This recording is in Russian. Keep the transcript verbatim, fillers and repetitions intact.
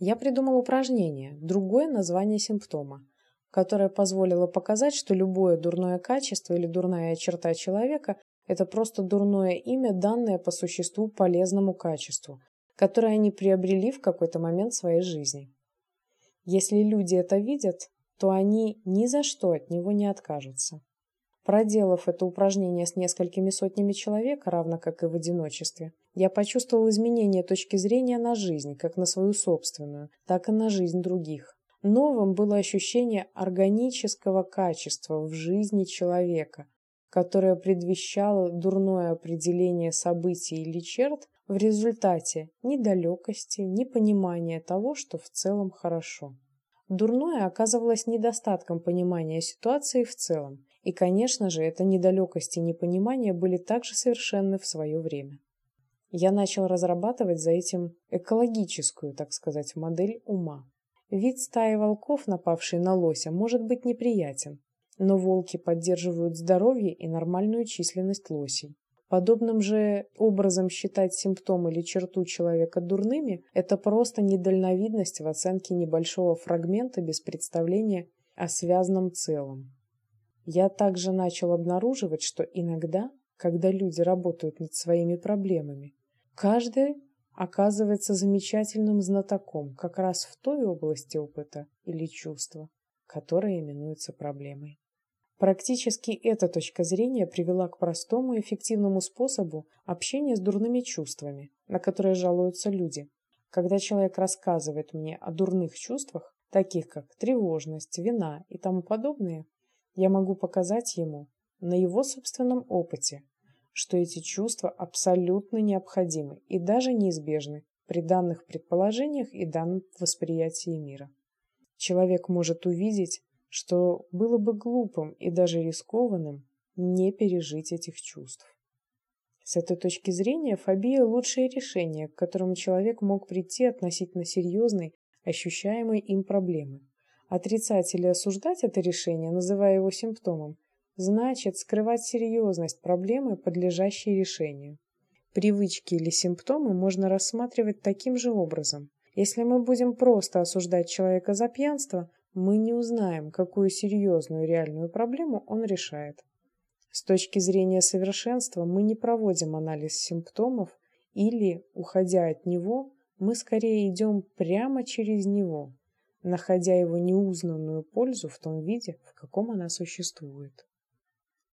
Я придумал упражнение, другое название симптома, которое позволило показать, что любое дурное качество или дурная черта человека – это просто дурное имя, данное по существу полезному качеству, которое они приобрели в какой-то момент своей жизни. Если люди это видят, то они ни за что от него не откажутся. Проделав это упражнение с несколькими сотнями человек, равно как и в одиночестве, я почувствовал изменение точки зрения на жизнь, как на свою собственную, так и на жизнь других. Новым было ощущение органического качества в жизни человека, которое предвещало дурное определение событий или черт в результате недалекости, непонимания того, что в целом хорошо. Дурное оказывалось недостатком понимания ситуации в целом, и, конечно же, эта недалекость и непонимание были также совершенны в свое время. Я начал разрабатывать за этим экологическую, так сказать, модель ума. Вид стаи волков, напавший на лося, может быть неприятен, но волки поддерживают здоровье и нормальную численность лосей. Подобным же образом считать симптом или черту человека дурными – это просто недальновидность в оценке небольшого фрагмента без представления о связанном целом. Я также начал обнаруживать, что иногда, когда люди работают над своими проблемами, каждый оказывается замечательным знатоком как раз в той области опыта или чувства, которая именуется проблемой. Практически эта точка зрения привела к простому и эффективному способу общения с дурными чувствами, на которые жалуются люди. Когда человек рассказывает мне о дурных чувствах, таких как тревожность, вина и тому подобное, я могу показать ему на его собственном опыте, что эти чувства абсолютно необходимы и даже неизбежны при данных предположениях и данном восприятии мира. Человек может увидеть, что было бы глупым и даже рискованным не пережить этих чувств. С этой точки зрения фобия – лучшее решение, к которому человек мог прийти относительно серьезной, ощущаемой им проблемы. Отрицать или осуждать это решение, называя его симптомом, значит скрывать серьезность проблемы, подлежащей решению. Привычки или симптомы можно рассматривать таким же образом. Если мы будем просто осуждать человека за пьянство, мы не узнаем, какую серьезную реальную проблему он решает. С точки зрения совершенства мы не проводим анализ симптомов или, уходя от него, мы скорее идем прямо через него, находя его неузнанную пользу в том виде, в каком она существует.